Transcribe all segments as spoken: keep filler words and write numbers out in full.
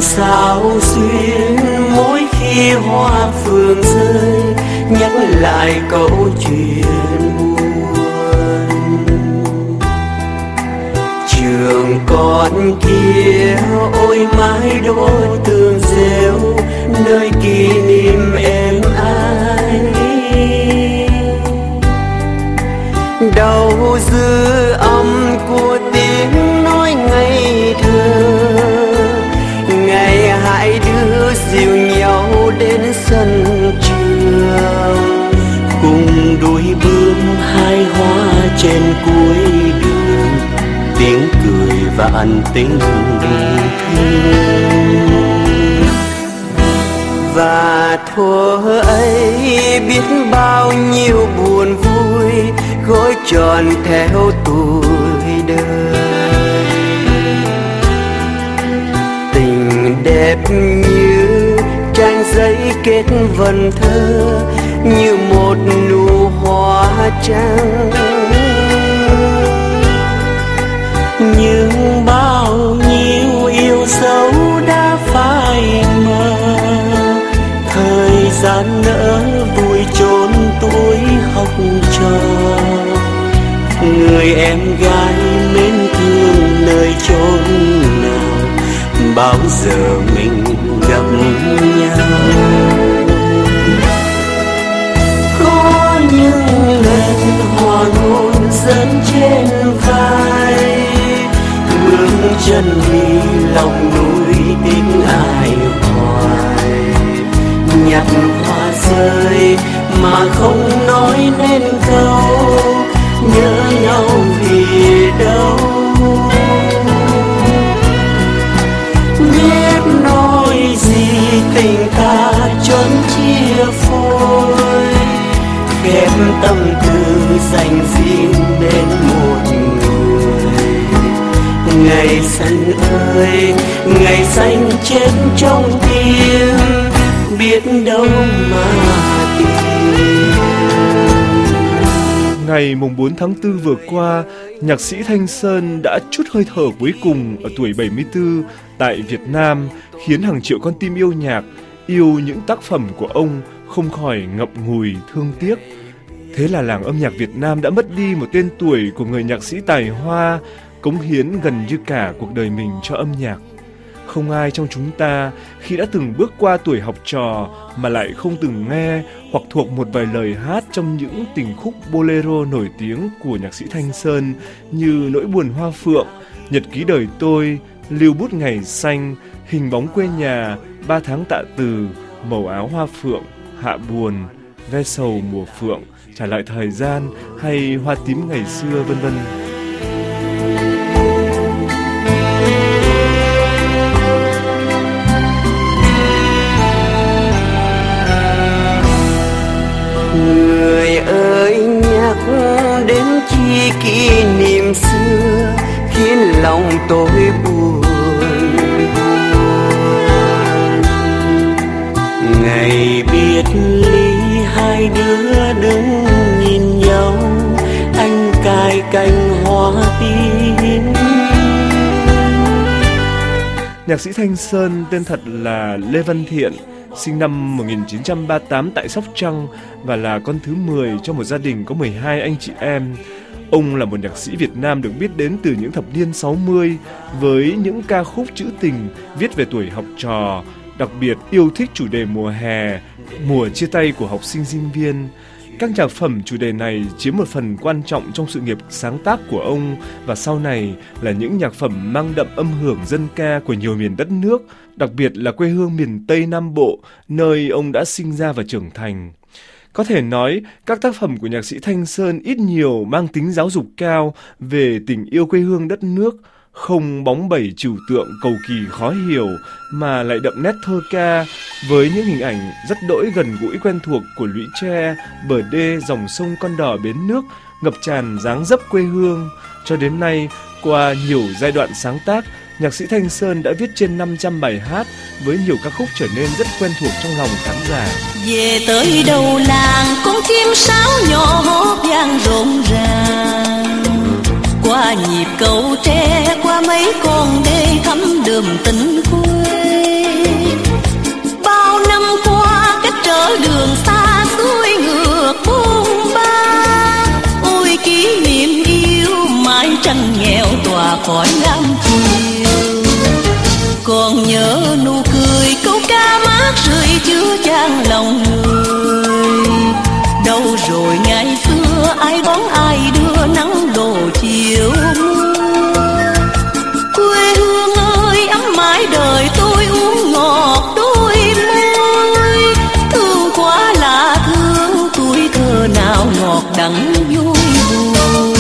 sao xuyên mỗi khi hoa phượng rơi, nhắc lại câu chuyện buồn. Trường con kia ôi mái đỗ tường rêu, nơi kỷ niệm em ai. Đầu dư âm của tiếng nói ngây thơ, ngày hai đứa dìu nhau đến sân trường, cùng đuổi bướm hai hoa trên cuối đường, tiếng cười vạn tình thương. Và thuở ấy biết bao nhiêu buồn vui gói tròn theo tuổi đời, tình đẹp như trang giấy kết vần thơ, như một nụ hoa trắng. Nhưng bao nhiêu yêu dấu đã phai mờ, thời gian nỡ vui chốn tuổi học trò. Người em gái mến thương nơi chốn nào, bao giờ mình gặp nhau. Có những lần hoàng hôn dẫn trên vai, bước chân đi lòng núi tiếng ai hoài. Nhặt hoa rơi mà không nói nên câu, nhớ nhau vì đâu. Biết nói gì tình ta chốn chia phôi, khép tâm tư dành riêng đến một người. Ngày xanh ơi, ngày xanh chết trong tim, biết đâu mà tìm. Ngày mùng bốn tháng tư vừa qua, nhạc sĩ Thanh Sơn đã trút hơi thở cuối cùng ở tuổi bảy mươi tư tại Việt Nam, khiến hàng triệu con tim yêu nhạc, yêu những tác phẩm của ông không khỏi ngậm ngùi thương tiếc. Thế là làng âm nhạc Việt Nam đã mất đi một tên tuổi của người nhạc sĩ tài hoa, cống hiến gần như cả cuộc đời mình cho âm nhạc. Không ai trong chúng ta khi đã từng bước qua tuổi học trò mà lại không từng nghe hoặc thuộc một vài lời hát trong những tình khúc bolero nổi tiếng của nhạc sĩ Thanh Sơn như Nỗi buồn hoa phượng, Nhật ký đời tôi, Lưu bút ngày xanh, Hình bóng quê nhà, Ba tháng tạ từ, Màu áo hoa phượng, Hạ buồn, Ve sầu mùa phượng, Trả lại thời gian hay Hoa tím ngày xưa, vân vân. Người ơi nhắc đến chi kỷ niệm xưa, khiến lòng tôi buồn buồn. Ngày biệt ly hai đứa đứng nhìn nhau, anh cài cành hoa tím. Nhạc sĩ Thanh Sơn tên thật là Lê Văn Thiện, sinh năm một nghìn chín trăm ba mươi tám tại Sóc Trăng và là con thứ mười trong một gia đình có mười hai anh chị em. Ông là một nhạc sĩ Việt Nam được biết đến từ những thập niên sáu mươi với những ca khúc trữ tình viết về tuổi học trò, đặc biệt yêu thích chủ đề mùa hè, mùa chia tay của học sinh sinh viên. Các nhạc phẩm chủ đề này chiếm một phần quan trọng trong sự nghiệp sáng tác của ông và sau này là những nhạc phẩm mang đậm âm hưởng dân ca của nhiều miền đất nước, đặc biệt là quê hương miền Tây Nam Bộ, nơi ông đã sinh ra và trưởng thành. Có thể nói, các tác phẩm của nhạc sĩ Thanh Sơn ít nhiều mang tính giáo dục cao về tình yêu quê hương đất nước, không bóng bẩy trừu tượng cầu kỳ khó hiểu mà lại đậm nét thơ ca với những hình ảnh rất đỗi gần gũi quen thuộc của lũy tre, bờ đê, dòng sông con đò bến nước ngập tràn dáng dấp quê hương. Cho đến nay, qua nhiều giai đoạn sáng tác, nhạc sĩ Thanh Sơn đã viết trên năm trăm bài hát với nhiều ca khúc trở nên rất quen thuộc trong lòng khán giả. Về tới đầu làng con chim sáo nhỏ hót vang rộn ràng, qua nhịp cầu tre, qua mấy con đê thắm đượm tình quê. khỏi lam chiều. Còn nhớ nụ cười câu ca mát rượi chứa chan lòng người. Đâu rồi ngày xưa ai đón ai đưa nắng đổ chiều mưa. Quê hương ơi ấm mãi đời tôi uống ngọt đôi môi. Thương quá là thương tuổi thơ nào ngọt đắng vui buồn.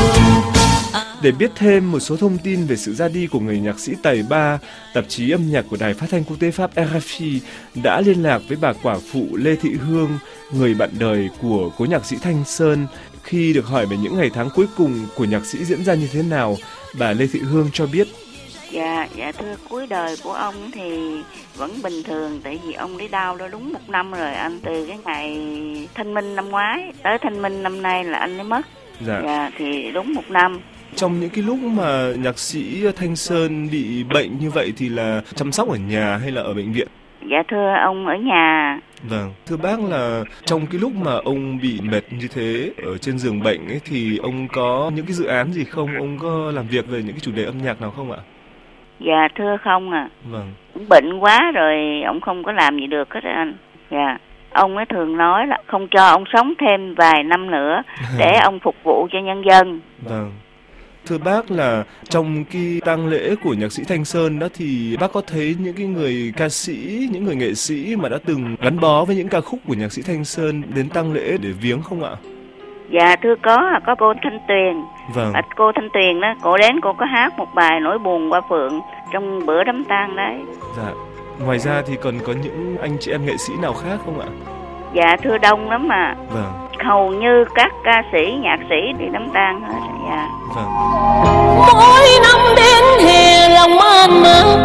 Để biết thêm một số thông tin về sự ra đi của người nhạc sĩ tài ba, tạp chí âm nhạc của Đài Phát thanh Quốc tế Pháp R F I đã liên lạc với bà quả phụ Lê Thị Hương, người bạn đời của cố nhạc sĩ Thanh Sơn. Khi được hỏi về những ngày tháng cuối cùng của nhạc sĩ diễn ra như thế nào, bà Lê Thị Hương cho biết: Dạ, dạ thưa, cuối đời của ông thì vẫn bình thường, tại vì ông đi đau đó đúng một năm rồi anh, từ cái ngày Thanh Minh năm ngoái tới Thanh Minh năm nay là anh mới mất. Dạ. Dạ, thì đúng một năm. Trong những cái lúc mà nhạc sĩ Thanh Sơn bị bệnh như vậy thì là chăm sóc ở nhà hay là ở bệnh viện? Dạ thưa, ông ở nhà. Vâng, thưa bác là trong cái lúc mà ông bị mệt như thế ở trên giường bệnh ấy thì ông có những cái dự án gì không? Ông có làm việc về những cái chủ đề âm nhạc nào không ạ? Dạ thưa không à. Vâng. Ông bệnh quá rồi, ông không có làm gì được hết anh. Dạ. Ông ấy thường nói là không cho ông sống thêm vài năm nữa để ông phục vụ cho nhân dân. Vâng. Thưa bác là trong cái tang lễ của nhạc sĩ Thanh Sơn đó thì bác có thấy những cái người ca sĩ, những người nghệ sĩ mà đã từng gắn bó với những ca khúc của nhạc sĩ Thanh Sơn đến tang lễ để viếng không ạ? Dạ thưa có, có cô Thanh Tuyền. Vâng. À, cô Thanh Tuyền đó, cô đến cô có hát một bài Nỗi buồn qua phượng trong bữa đám tang đấy. Dạ. Ngoài ra thì còn có những anh chị em nghệ sĩ nào khác không ạ? Dạ thưa, đông lắm mà. Vâng. Hầu như các ca sĩ, nhạc sĩ đi đám tang hết. Dạ. Vâng. Mỗi năm đến hè lòng man mác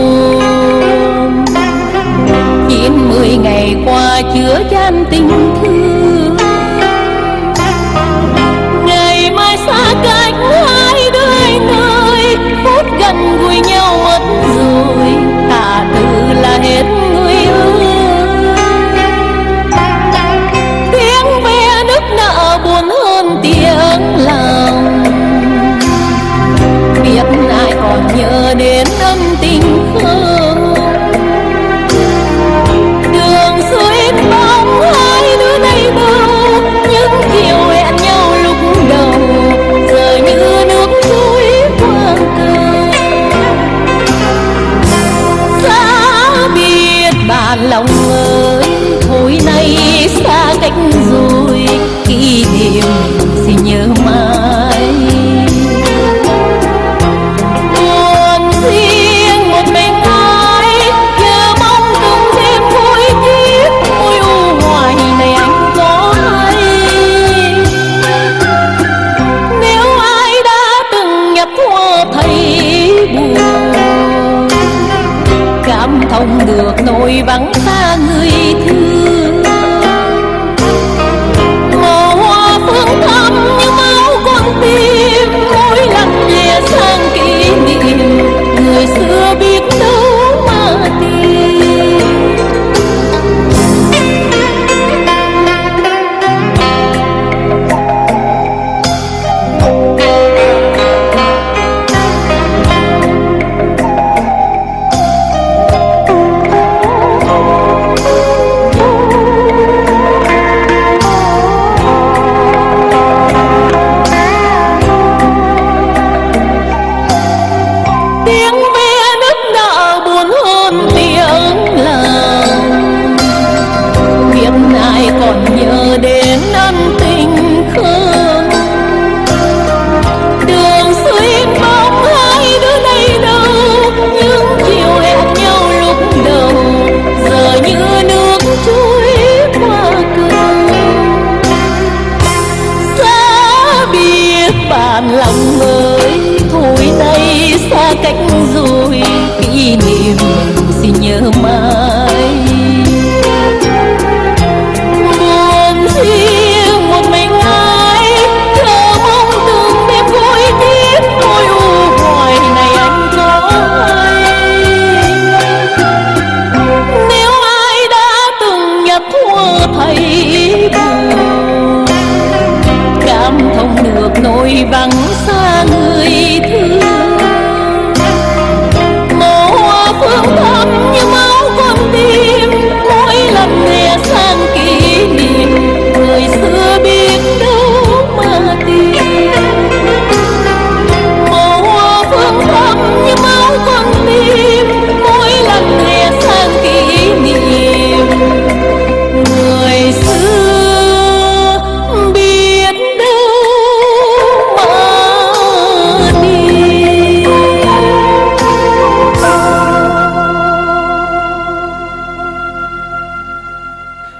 buồn, chín mười ngày qua chứa chan tình thương. Ngày mai xa cách hai đôi nơi, phút gần gũi nhau mất rồi, tạ từ là hết người ơi. Tiếng ve nức nở buồn hơn tiếng lòng, biết ai còn nhớ đến ân tình không? Đường xưa ít bóng hai đứa này đâu, những chiều hẹn nhau lúc đầu giờ như nước trôi qua cầu. Xa biệt bạn lòng ơi, hồi nay xa cách rồi, kỷ niệm xin nhớ mãi. Buồn riêng một mình ai, nhớ mong từng đêm vui kiếp, ôi u hoài này anh có hay. Nếu ai đã từng nhập hoa thấy buồn, cảm thông được nỗi vắng xa người thương. Màu hoa phương thắm như máu con tim, mỗi lần lìa sang kỷ niệm, người xưa biết đâu mà tìm.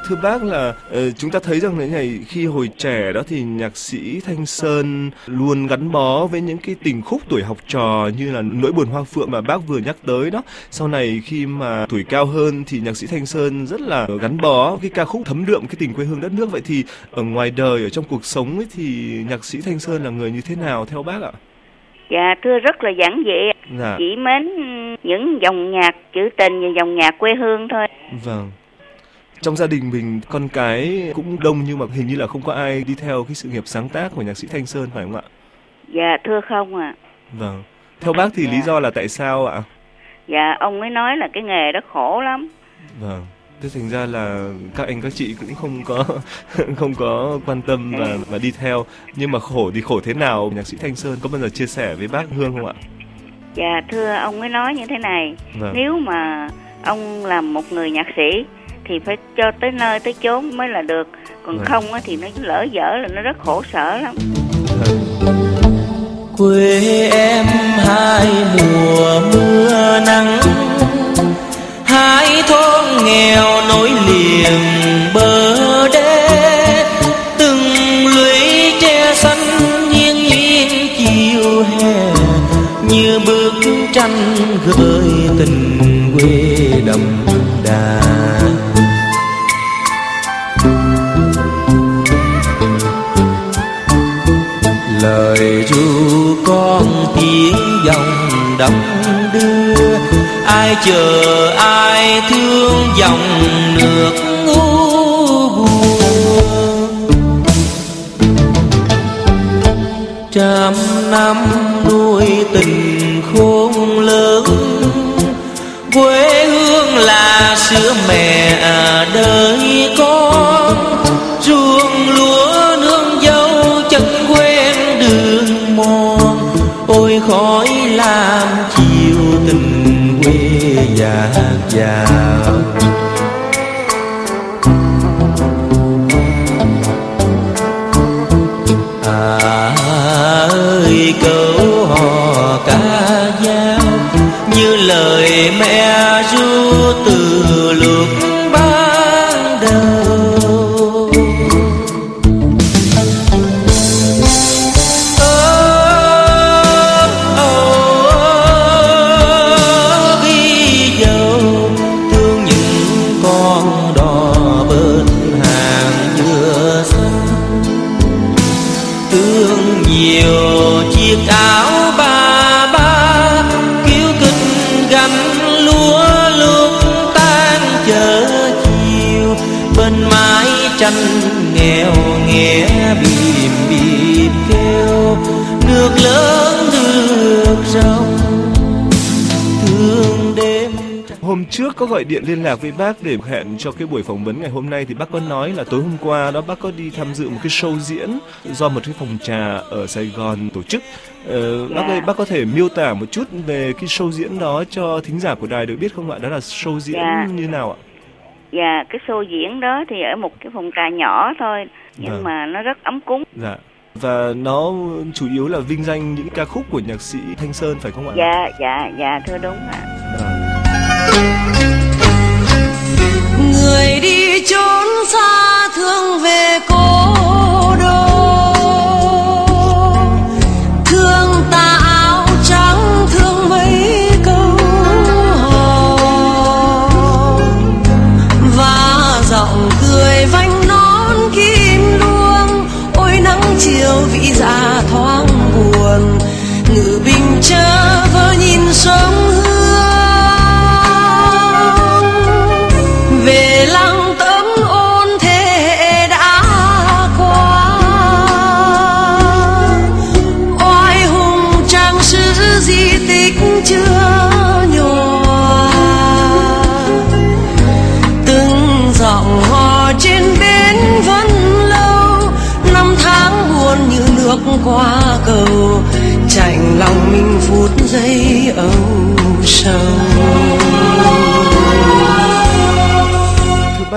Thưa bác là uh, chúng ta thấy rằng thế này, khi hồi trẻ đó thì nhạc sĩ Thanh Sơn luôn gắn bó với những cái tình khúc tuổi học trò như là Nỗi buồn hoa phượng mà bác vừa nhắc tới đó. Sau này khi mà tuổi cao hơn thì nhạc sĩ Thanh Sơn rất là gắn bó cái ca khúc thấm đượm cái tình quê hương đất nước. Vậy thì ở ngoài đời, ở trong cuộc sống ấy, thì nhạc sĩ Thanh Sơn là người như thế nào theo bác ạ? Dạ thưa, rất là giản dị, dạ. Chỉ mến những dòng nhạc trữ tình và dòng nhạc quê hương thôi. Vâng. Trong gia đình mình con cái cũng đông nhưng mà hình như là không có ai đi theo cái sự nghiệp sáng tác của nhạc sĩ Thanh Sơn, phải không ạ? Dạ thưa không ạ. À. Vâng. Theo bác thì dạ. lý do là tại sao ạ? Dạ ông ấy nói là cái nghề đó khổ lắm. Vâng. Thế thành ra là các anh các chị cũng không có không có quan tâm và và đi theo. Nhưng mà khổ thì khổ thế nào, nhạc sĩ Thanh Sơn có bao giờ chia sẻ với bác Hương không ạ? Dạ thưa, ông ấy nói như thế này. Vâng. Nếu mà ông làm một người nhạc sĩ thì phải cho tới nơi tới chốn mới là được. Còn vâng. không thì nó lỡ dở là nó rất khổ sở lắm. Vâng. Quê em hai mùa mưa nắng, hai thôn nghèo nối liền bờ đê, từng lũy tre xanh nghiêng nghiêng chiều hè, như bức tranh gợi tình quê đậm đà. Lời ru con tiếng dòng đắm đưa, ai chờ ai thương dòng nước u buồn. Trăm năm nuôi tình khôn lớn, quê hương là sữa mẹ đời con, ruộng lúa nương dâu chân quen đường mòn, ôi khói lam chiều tình quê dạt dào. À ơi câu hò ca dao, như lời mẹ ru từ lúc ban đầu. Nhiều chiếc áo ba ba kiêu kịch gánh lúa lúc tan chợ chiều, bên mái tranh nghèo nghe bìm bìm kêu, nước lớn nước rộng thương đêm. Hôm trước có gọi điện liên lạc với bác để hẹn cho cái buổi phỏng vấn ngày hôm nay, thì bác có nói là tối hôm qua đó bác có đi tham dự một cái show diễn do một cái phòng trà ở Sài Gòn tổ chức. Ờ, yeah. Bác ơi, bác có thể miêu tả một chút về cái show diễn đó cho thính giả của đài được biết không ạ? Đó là show diễn yeah. như nào ạ? Dạ, yeah, cái show diễn đó thì ở một cái phòng trà nhỏ thôi, nhưng vâng. mà nó rất ấm cúng. Dạ. Và nó chủ yếu là vinh danh những ca khúc của nhạc sĩ Thanh Sơn phải không ạ? Dạ, dạ, dạ thưa đúng ạ. Vâng. Người đi trốn xa thương về cố đô, thương tà áo trắng thương mấy câu hò, và giọng cười vanh nón kim luông, ôi nắng chiều vĩ dạ thoáng buồn, ngự bình chớ vơ nhìn sông hương. Về lăng tấm ôn thế hệ đã qua, oai hùng trang sử di tích chưa nhòa, từng giọng hò trên bến vẫn lâu, năm tháng buồn như nước qua cầu, chạnh lòng mình phút giây âu sầu.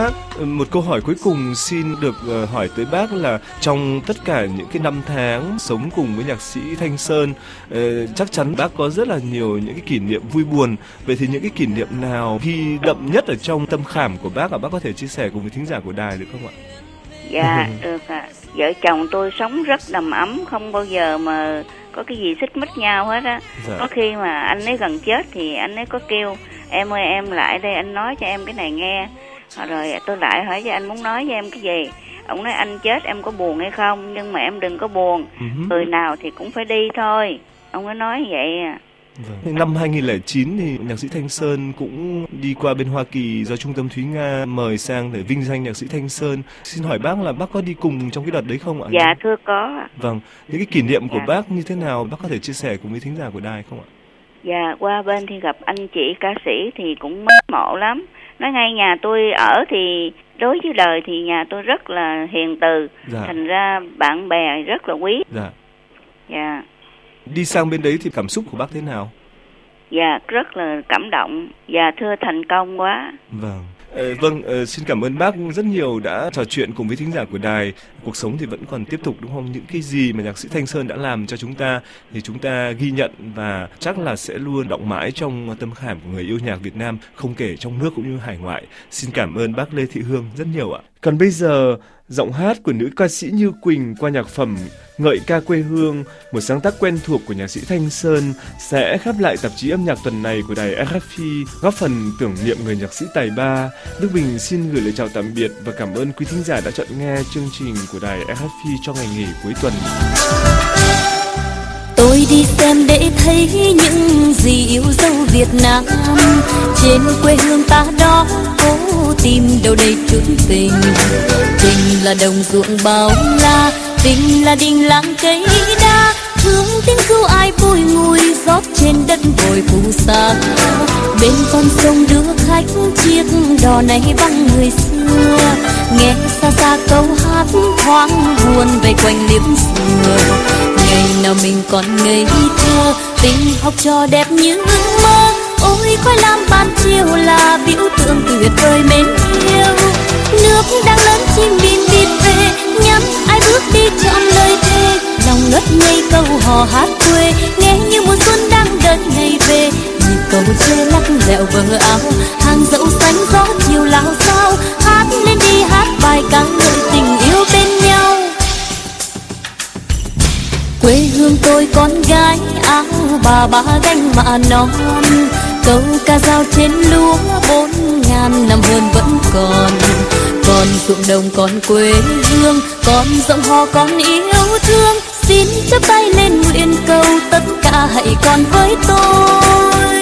bác. Một câu hỏi cuối cùng xin được uh, hỏi tới bác là trong tất cả những cái năm tháng sống cùng với nhạc sĩ Thanh Sơn, uh, chắc chắn bác có rất là nhiều những cái kỷ niệm vui buồn. Vậy thì những cái kỷ niệm nào ghi đậm nhất ở trong tâm khảm của bác, và bác có thể chia sẻ cùng với thính giả của đài được không ạ? Dạ được ạ. Vợ chồng tôi sống rất đầm ấm, không bao giờ mà có cái gì xích mích nhau hết á. Dạ. Có khi mà anh ấy gần chết thì anh ấy có kêu em ơi em lại đây anh nói cho em cái này nghe. Rồi tôi lại hỏi cho anh muốn nói với em cái gì. Ông nói anh chết em có buồn hay không, nhưng mà em đừng có buồn. Uh-huh. Người nào thì cũng phải đi thôi. Ông ấy nói vậy à. Vâng. Năm hai nghìn lẻ chín thì nhạc sĩ Thanh Sơn cũng đi qua bên Hoa Kỳ do Trung tâm Thúy Nga mời sang để vinh danh nhạc sĩ Thanh Sơn. Xin hỏi bác là bác có đi cùng trong cái đợt đấy không ạ? Dạ thưa có. Vâng, những cái kỷ niệm của dạ. bác như thế nào, bác có thể chia sẻ cùng với thính giả của đài không ạ? Dạ, qua bên thì gặp anh chị ca sĩ thì cũng mến mộ lắm. Nói ngay nhà tôi ở thì đối với đời thì nhà tôi rất là hiền từ. Dạ. Thành ra bạn bè rất là quý. Dạ. Dạ. Đi sang bên đấy thì cảm xúc của bác thế nào? Dạ, rất là cảm động. Dạ, thưa thành công quá. Vâng. Ờ, vâng, ờ, xin cảm ơn bác rất nhiều đã trò chuyện cùng với thính giả của đài. Cuộc sống thì vẫn còn tiếp tục đúng không? Những cái gì mà nhạc sĩ Thanh Sơn đã làm cho chúng ta thì chúng ta ghi nhận và chắc là sẽ luôn đọng mãi trong tâm khảm của người yêu nhạc Việt Nam, không kể trong nước cũng như hải ngoại. Xin cảm ơn bác Lê Thị Hương rất nhiều ạ. Còn bây giờ, giọng hát của nữ ca sĩ Như Quỳnh qua nhạc phẩm Ngợi ca quê hương, một sáng tác quen thuộc của nhạc sĩ Thanh Sơn, sẽ khép lại tạp chí âm nhạc tuần này của đài rờ ép pê, góp phần tưởng niệm người nhạc sĩ tài ba. Đức Bình xin gửi lời chào tạm biệt và cảm ơn quý thính giả đã chọn nghe chương trình của đài rờ ép pê cho ngày nghỉ cuối tuần. Tôi đi xem để thấy những gì yêu dấu Việt Nam, trên quê hương ta đó cố tìm đâu đây chốn tình. Tình là đồng ruộng bao la, tình là đình làng cây đa, thương tiếng ru ai vui ngùi rót trên đất vội phù sa. Bên con sông đưa khách chiếc đò này vắng người xưa, nghe xa xa câu hát thoáng buồn về quanh liễu xưa. Ngày nào mình còn ngây thơ, tình học trò đẹp như mơ, ôi khói lam ban chiều là biểu tượng tuyệt vời mến yêu. Nước đang lớn chim bìm bịt về, nhắm ai bước đi chọn lời thề, lòng ngất ngây câu hò hát quê, nghe như mùa xuân đang đợi ngày về. Nhịp cầu tre lắc lẹo vờ áo, hàng dẫu xanh gió chiều lao sao, hát lên đi hát bài ca ngợi tình yêu bên nhau. Quê hương tôi con gái áo bà ba gánh mạ non, câu ca dao trên lúa bốn ngàn năm hơn vẫn còn. Còn ruộng đồng còn quê hương, còn giọng hò còn yêu thương, xin chắp tay lên nguyện cầu tất cả hãy còn với tôi.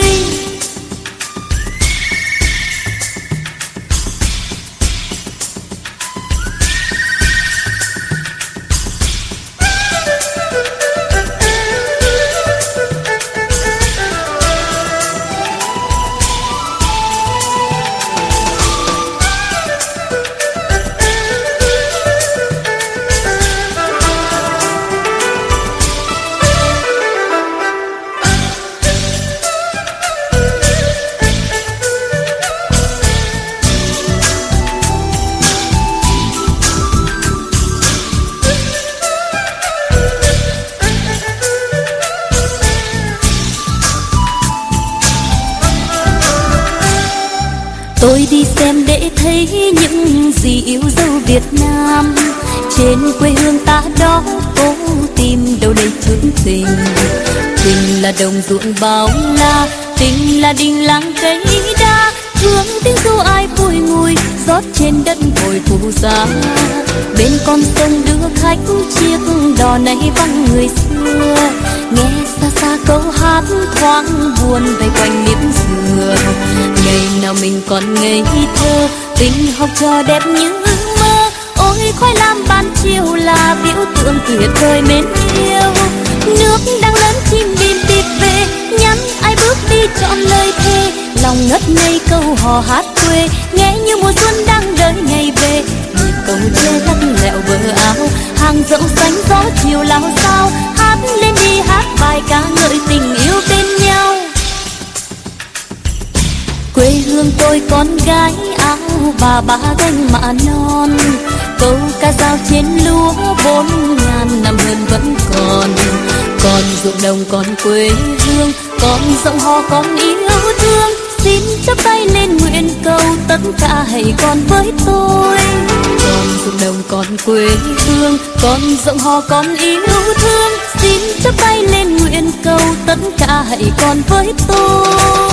Tôi đi xem để thấy những gì yêu dấu Việt Nam, trên quê hương ta đó cố tìm đâu đây chốn tình. Tình là đồng ruộng bao la, tình là đình làng cây đa, thương tiếng ru ai vui ngùi rót trên đất vội phù sa. Bên con sông đưa khách chiếc đò này vắng người xưa, nghe xa xa câu hát thoáng buồn về quanh liễu dừa. Ngày nào mình còn ngây thơ, tình học trò đẹp như mơ, ôi khói lam ban chiều là biểu tượng tuyệt vời mến yêu. Nước đang lớn chim bìm bịt về, nhắn ai bước đi chọn lời thề, lòng ngất ngây câu hò hát quê, nghe như mùa xuân đang đợi ngày về. Nhịp cầu tre lắc lẹo bờ áo, hàng dẫu xanh gió chiều lao sao, hát lên đi hát bài ca ngợi tình yêu bên nhau. Quê hương tôi con gái áo bà và ba gánh mạ non. Câu ca dao trên lúa bốn ngàn năm hơn vẫn còn. Còn ruộng đồng còn quê hương, còn giọng hò còn yêu thương. Xin chắp tay lên nguyện cầu tất cả hãy còn với tôi. Còn ruộng đồng còn quê hương, còn giọng hò còn yêu thương. Xin chắp tay lên nguyện cầu tất cả hãy còn với tôi.